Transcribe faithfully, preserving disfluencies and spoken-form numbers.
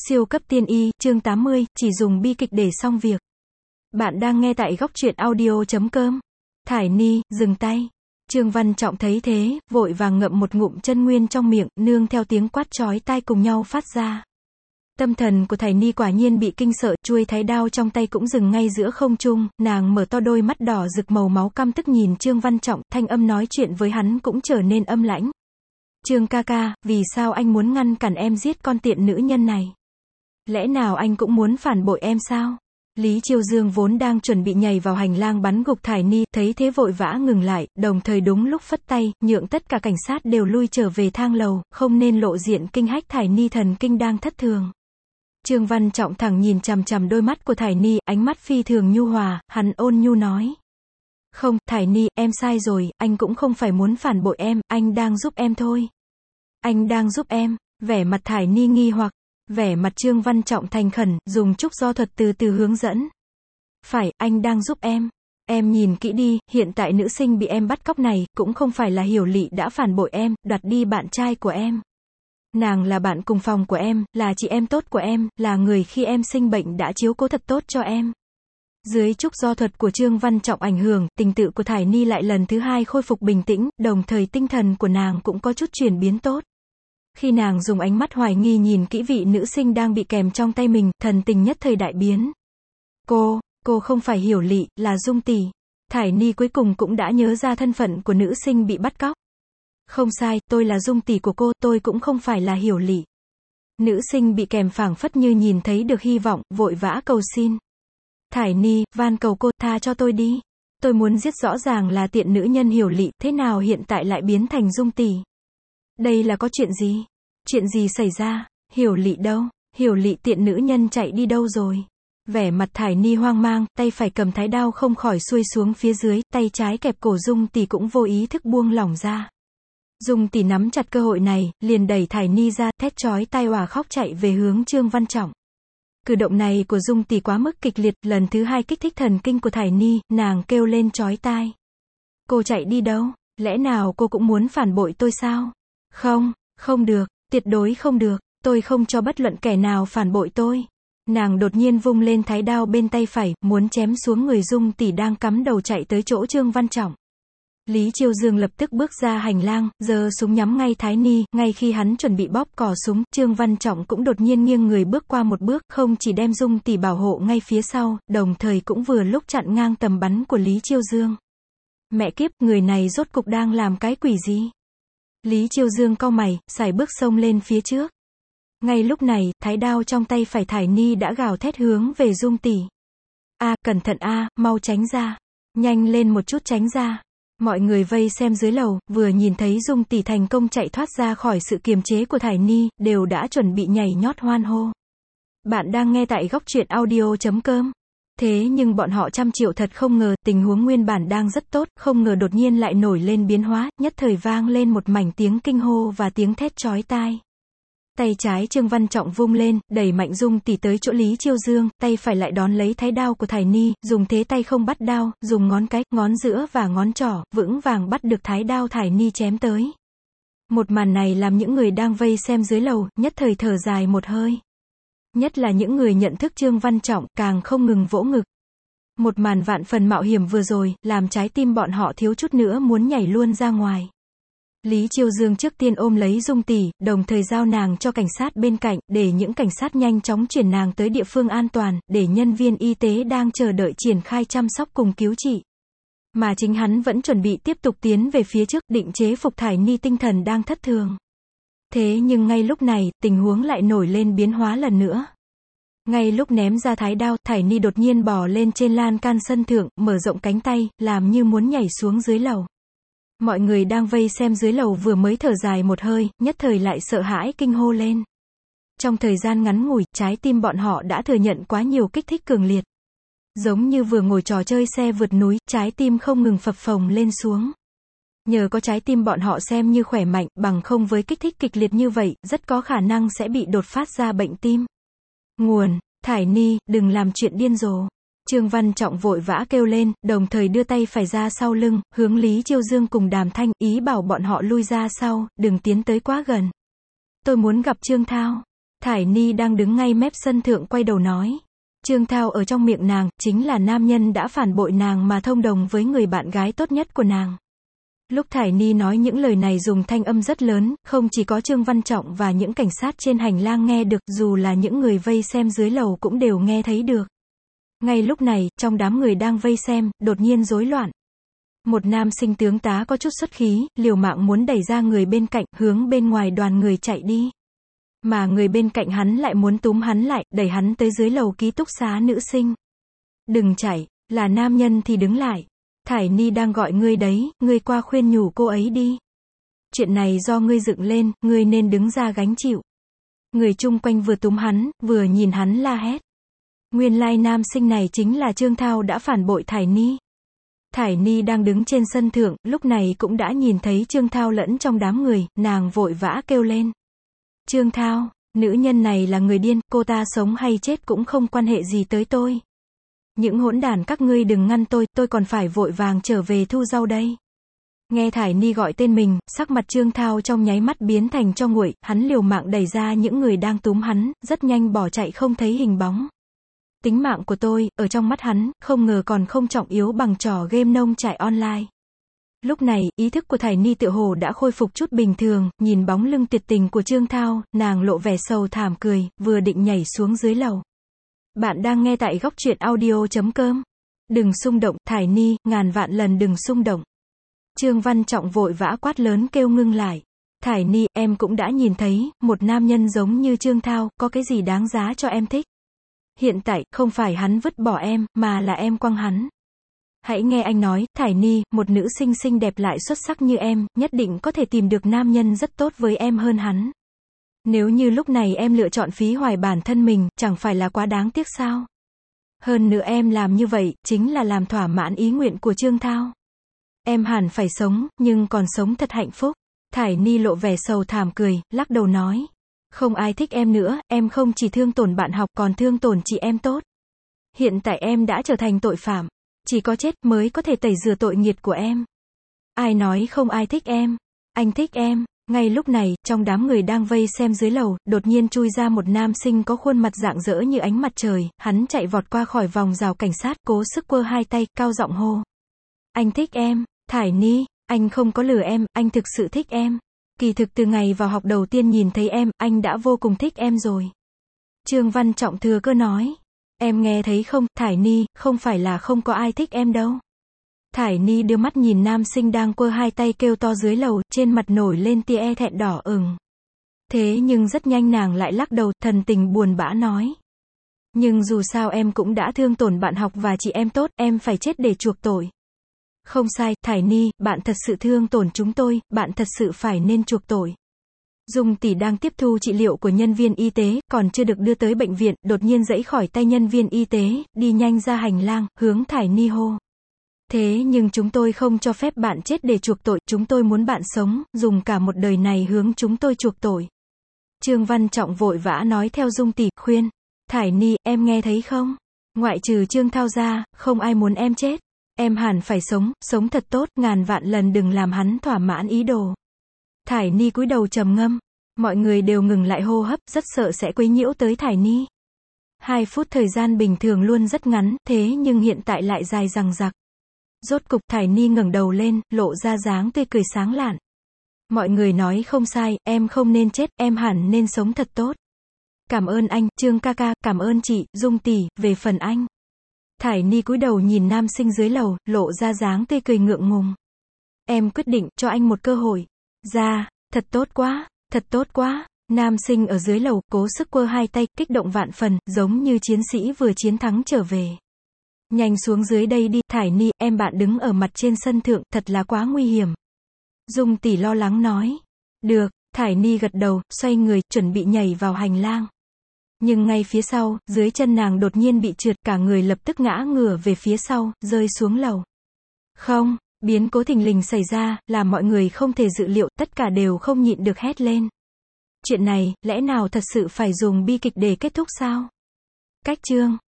Siêu cấp tiên y, chương tám mươi, chỉ dùng bi kịch để xong việc. Bạn đang nghe tại góc truyện audio chấm com. Thải Ni, dừng tay. Trương Văn Trọng thấy thế, vội vàng ngậm một ngụm chân nguyên trong miệng, nương theo tiếng quát chói tai cùng nhau phát ra. Tâm thần của Thải Ni quả nhiên bị kinh sợ, chuôi thái đao trong tay cũng dừng ngay giữa không trung, nàng mở to đôi mắt đỏ rực màu máu căm tức nhìn Trương Văn Trọng, thanh âm nói chuyện với hắn cũng trở nên âm lãnh. Trương ca ca, vì sao anh muốn ngăn cản em giết con tiện nữ nhân này? Lẽ nào anh cũng muốn phản bội em sao? Lý Chiêu Dương vốn đang chuẩn bị nhảy vào hành lang bắn gục Thải Ni, thấy thế vội vã ngừng lại, đồng thời đúng lúc phất tay, nhượng tất cả cảnh sát đều lui trở về thang lầu, không nên lộ diện kinh hách Thải Ni thần kinh đang thất thường. Trương Văn Trọng thẳng nhìn chằm chằm đôi mắt của Thải Ni, ánh mắt phi thường nhu hòa, hắn ôn nhu nói. Không, Thải Ni, em sai rồi, anh cũng không phải muốn phản bội em, anh đang giúp em thôi. Anh đang giúp em, vẻ mặt Thải Ni nghi hoặc, vẻ mặt Trương Văn Trọng thành khẩn, dùng trúc do thuật từ từ hướng dẫn. Phải, anh đang giúp em. Em nhìn kỹ đi, hiện tại nữ sinh bị em bắt cóc này, cũng không phải là Hiểu Lị đã phản bội em, đoạt đi bạn trai của em. Nàng là bạn cùng phòng của em, là chị em tốt của em, là người khi em sinh bệnh đã chiếu cố thật tốt cho em. Dưới trúc do thuật của Trương Văn Trọng ảnh hưởng, tình tự của Thải Ni lại lần thứ hai khôi phục bình tĩnh, đồng thời tinh thần của nàng cũng có chút chuyển biến tốt. Khi nàng dùng ánh mắt hoài nghi nhìn kỹ vị nữ sinh đang bị kèm trong tay mình, thần tình nhất thời đại biến. Cô, cô không phải Hiểu Lị, là Dung tỷ. Thải Ni cuối cùng cũng đã nhớ ra thân phận của nữ sinh bị bắt cóc. Không sai, tôi là Dung tỷ của cô, tôi cũng không phải là Hiểu Lị. Nữ sinh bị kèm phảng phất như nhìn thấy được hy vọng, vội vã cầu xin. Thải Ni, van cầu cô, tha cho tôi đi. Tôi muốn giết rõ ràng là tiện nữ nhân Hiểu Lị, thế nào hiện tại lại biến thành Dung tỷ? Đây là có chuyện gì? Chuyện gì xảy ra? Hiểu Lị đâu? Hiểu Lị tiện nữ nhân chạy đi đâu rồi? Vẻ mặt Thải Ni hoang mang, tay phải cầm thái đao không khỏi xuôi xuống phía dưới, tay trái kẹp cổ Dung tỷ cũng vô ý thức buông lỏng ra. Dung tỷ nắm chặt cơ hội này, liền đẩy Thải Ni ra, thét chói tai òa khóc chạy về hướng Trương Văn Trọng. Cử động này của Dung tỷ quá mức kịch liệt, lần thứ hai kích thích thần kinh của Thải Ni, nàng kêu lên chói tai. Cô chạy đi đâu? Lẽ nào cô cũng muốn phản bội tôi sao? Không, không được, tuyệt đối không được, tôi không cho bất luận kẻ nào phản bội tôi. Nàng đột nhiên vung lên thái đao bên tay phải, muốn chém xuống người Dung tỷ đang cắm đầu chạy tới chỗ Trương Văn Trọng. Lý Chiêu Dương lập tức bước ra hành lang, giơ súng nhắm ngay Thải Ni, ngay khi hắn chuẩn bị bóp cò súng, Trương Văn Trọng cũng đột nhiên nghiêng người bước qua một bước, không chỉ đem Dung tỷ bảo hộ ngay phía sau, đồng thời cũng vừa lúc chặn ngang tầm bắn của Lý Chiêu Dương. Mẹ kiếp, người này rốt cục đang làm cái quỷ gì? Lý Chiêu Dương cau mày, sải bước xông lên phía trước. Ngay lúc này, thái đao trong tay phải Thải Ni đã gào thét hướng về Dung tỷ. A, cẩn thận a, mau tránh ra. Nhanh lên một chút tránh ra. Mọi người vây xem dưới lầu, vừa nhìn thấy Dung tỷ thành công chạy thoát ra khỏi sự kiềm chế của Thải Ni, đều đã chuẩn bị nhảy nhót hoan hô. Bạn đang nghe tại góc truyện audio chấm com. Thế nhưng bọn họ trăm triệu thật không ngờ, tình huống nguyên bản đang rất tốt, không ngờ đột nhiên lại nổi lên biến hóa, nhất thời vang lên một mảnh tiếng kinh hô và tiếng thét chói tai. Tay trái Trương Văn Trọng vung lên, đẩy mạnh Dung tỷ tới chỗ Lý Chiêu Dương, tay phải lại đón lấy thái đao của Thải Ni, dùng thế tay không bắt đao, dùng ngón cái, ngón giữa và ngón trỏ, vững vàng bắt được thái đao Thải Ni chém tới. Một màn này làm những người đang vây xem dưới lầu, nhất thời thở dài một hơi. Nhất là những người nhận thức Trương Văn Trọng, càng không ngừng vỗ ngực. Một màn vạn phần mạo hiểm vừa rồi, làm trái tim bọn họ thiếu chút nữa muốn nhảy luôn ra ngoài. Lý Chiêu Dương trước tiên ôm lấy Dung tỷ, đồng thời giao nàng cho cảnh sát bên cạnh, để những cảnh sát nhanh chóng chuyển nàng tới địa phương an toàn, để nhân viên y tế đang chờ đợi triển khai chăm sóc cùng cứu trị. Mà chính hắn vẫn chuẩn bị tiếp tục tiến về phía trước, định chế phục Thải Ni tinh thần đang thất thường. Thế nhưng ngay lúc này, tình huống lại nổi lên biến hóa lần nữa. Ngay lúc ném ra thái đao, Thải Ni đột nhiên bò lên trên lan can sân thượng, mở rộng cánh tay, làm như muốn nhảy xuống dưới lầu. Mọi người đang vây xem dưới lầu vừa mới thở dài một hơi, nhất thời lại sợ hãi kinh hô lên. Trong thời gian ngắn ngủi, trái tim bọn họ đã thừa nhận quá nhiều kích thích cường liệt. Giống như vừa ngồi trò chơi xe vượt núi, trái tim không ngừng phập phồng lên xuống. Nhờ có trái tim bọn họ xem như khỏe mạnh, bằng không với kích thích kịch liệt như vậy, rất có khả năng sẽ bị đột phát ra bệnh tim. Nguồn, Thải Ni, đừng làm chuyện điên rồ. Trương Văn Trọng vội vã kêu lên, đồng thời đưa tay phải ra sau lưng, hướng Lý Chiêu Dương cùng Đàm Thanh, ý bảo bọn họ lui ra sau, đừng tiến tới quá gần. Tôi muốn gặp Trương Thao. Thải Ni đang đứng ngay mép sân thượng quay đầu nói. Trương Thao ở trong miệng nàng, chính là nam nhân đã phản bội nàng mà thông đồng với người bạn gái tốt nhất của nàng. Lúc Thải Ni nói những lời này dùng thanh âm rất lớn, không chỉ có Trương Văn Trọng và những cảnh sát trên hành lang nghe được, dù là những người vây xem dưới lầu cũng đều nghe thấy được. Ngay lúc này, trong đám người đang vây xem, đột nhiên rối loạn. Một nam sinh tướng tá có chút xuất khí, liều mạng muốn đẩy ra người bên cạnh, hướng bên ngoài đoàn người chạy đi. Mà người bên cạnh hắn lại muốn túm hắn lại, đẩy hắn tới dưới lầu ký túc xá nữ sinh. Đừng chạy, là nam nhân thì đứng lại. Thải Ni đang gọi ngươi đấy, ngươi qua khuyên nhủ cô ấy đi. Chuyện này do ngươi dựng lên, ngươi nên đứng ra gánh chịu. Người chung quanh vừa túm hắn, vừa nhìn hắn la hét. Nguyên lai nam sinh này chính là Trương Thao đã phản bội Thải Ni. Thải Ni đang đứng trên sân thượng, lúc này cũng đã nhìn thấy Trương Thao lẫn trong đám người, nàng vội vã kêu lên. Trương Thao, nữ nhân này là người điên, cô ta sống hay chết cũng không quan hệ gì tới tôi. Những hỗn đản các ngươi đừng ngăn tôi, tôi còn phải vội vàng trở về thu rau đây. Nghe Thải Ni gọi tên mình, sắc mặt Trương Thao trong nháy mắt biến thành tro nguội, hắn liều mạng đẩy ra những người đang túm hắn, rất nhanh bỏ chạy không thấy hình bóng. Tính mạng của tôi, ở trong mắt hắn, không ngờ còn không trọng yếu bằng trò game nông trại online. Lúc này, ý thức của Thải Ni tựa hồ đã khôi phục chút bình thường, nhìn bóng lưng tuyệt tình của Trương Thao, nàng lộ vẻ sầu thảm cười, vừa định nhảy xuống dưới lầu. Bạn đang nghe tại góc truyện audio chấm com. Đừng xung động, Thải Ni, ngàn vạn lần đừng xung động. Trương Văn Trọng vội vã quát lớn kêu ngưng lại. Thải Ni, em cũng đã nhìn thấy, một nam nhân giống như Trương Thao, có cái gì đáng giá cho em thích. Hiện tại, không phải hắn vứt bỏ em, mà là em quăng hắn. Hãy nghe anh nói, Thải Ni, một nữ sinh xinh đẹp lại xuất sắc như em, nhất định có thể tìm được nam nhân rất tốt với em hơn hắn. Nếu như lúc này em lựa chọn phí hoài bản thân mình, chẳng phải là quá đáng tiếc sao? Hơn nữa em làm như vậy, chính là làm thỏa mãn ý nguyện của Trương Thao. Em hẳn phải sống, nhưng còn sống thật hạnh phúc. Thải Ni lộ vẻ sầu thảm cười, lắc đầu nói. Không ai thích em nữa, em không chỉ thương tổn bạn học còn thương tổn chị em tốt. Hiện tại em đã trở thành tội phạm. Chỉ có chết mới có thể tẩy rửa tội nghiệt của em. Ai nói không ai thích em? Anh thích em. Ngay lúc này, trong đám người đang vây xem dưới lầu, đột nhiên chui ra một nam sinh có khuôn mặt rạng rỡ như ánh mặt trời, hắn chạy vọt qua khỏi vòng rào cảnh sát, cố sức quơ hai tay, cao giọng hô. Anh thích em, Thải Ni, anh không có lừa em, anh thực sự thích em. Kỳ thực từ ngày vào học đầu tiên nhìn thấy em, anh đã vô cùng thích em rồi. Trương Văn Trọng thừa cơ nói. Em nghe thấy không, Thải Ni, không phải là không có ai thích em đâu. Thải Ni đưa mắt nhìn nam sinh đang quơ hai tay kêu to dưới lầu, trên mặt nổi lên tia e thẹn đỏ ửng. Thế nhưng rất nhanh nàng lại lắc đầu, thần tình buồn bã nói. Nhưng dù sao em cũng đã thương tổn bạn học và chị em tốt, em phải chết để chuộc tội. Không sai, Thải Ni, bạn thật sự thương tổn chúng tôi, bạn thật sự phải nên chuộc tội. Dung tỷ đang tiếp thu trị liệu của nhân viên y tế, còn chưa được đưa tới bệnh viện, đột nhiên giãy khỏi tay nhân viên y tế, đi nhanh ra hành lang, hướng Thải Ni hô. Thế nhưng chúng tôi không cho phép bạn chết để chuộc tội, chúng tôi muốn bạn sống, dùng cả một đời này hướng chúng tôi chuộc tội. Trương Văn Trọng vội vã nói theo Dung tỷ, khuyên. Thải Ni, em nghe thấy không? Ngoại trừ Trương Thao ra, không ai muốn em chết. Em hẳn phải sống, sống thật tốt, ngàn vạn lần đừng làm hắn thỏa mãn ý đồ. Thải Ni cúi đầu trầm ngâm. Mọi người đều ngừng lại hô hấp, rất sợ sẽ quấy nhiễu tới Thải Ni. Hai phút thời gian bình thường luôn rất ngắn, thế nhưng hiện tại lại dài dằng dặc. Rốt cục Thải Ni ngẩng đầu lên, lộ ra dáng tươi cười sáng lạn. Mọi người nói không sai, em không nên chết, em hẳn nên sống thật tốt. Cảm ơn anh, Trương ca ca, cảm ơn chị, Dung tỷ, về phần anh. Thải Ni cúi đầu nhìn nam sinh dưới lầu, lộ ra dáng tươi cười ngượng ngùng. Em quyết định, cho anh một cơ hội. Ra, thật tốt quá, thật tốt quá. Nam sinh ở dưới lầu, cố sức quơ hai tay, kích động vạn phần, giống như chiến sĩ vừa chiến thắng trở về. Nhanh xuống dưới đây đi, Thải Ni, em bạn đứng ở mặt trên sân thượng, thật là quá nguy hiểm. Dung tỷ lo lắng nói. Được, Thải Ni gật đầu, xoay người, chuẩn bị nhảy vào hành lang. Nhưng ngay phía sau, dưới chân nàng đột nhiên bị trượt, cả người lập tức ngã ngửa về phía sau, rơi xuống lầu. Không, biến cố thình lình xảy ra, làm mọi người không thể dự liệu, tất cả đều không nhịn được hét lên. Chuyện này, lẽ nào thật sự phải dùng bi kịch để kết thúc sao? Cách chương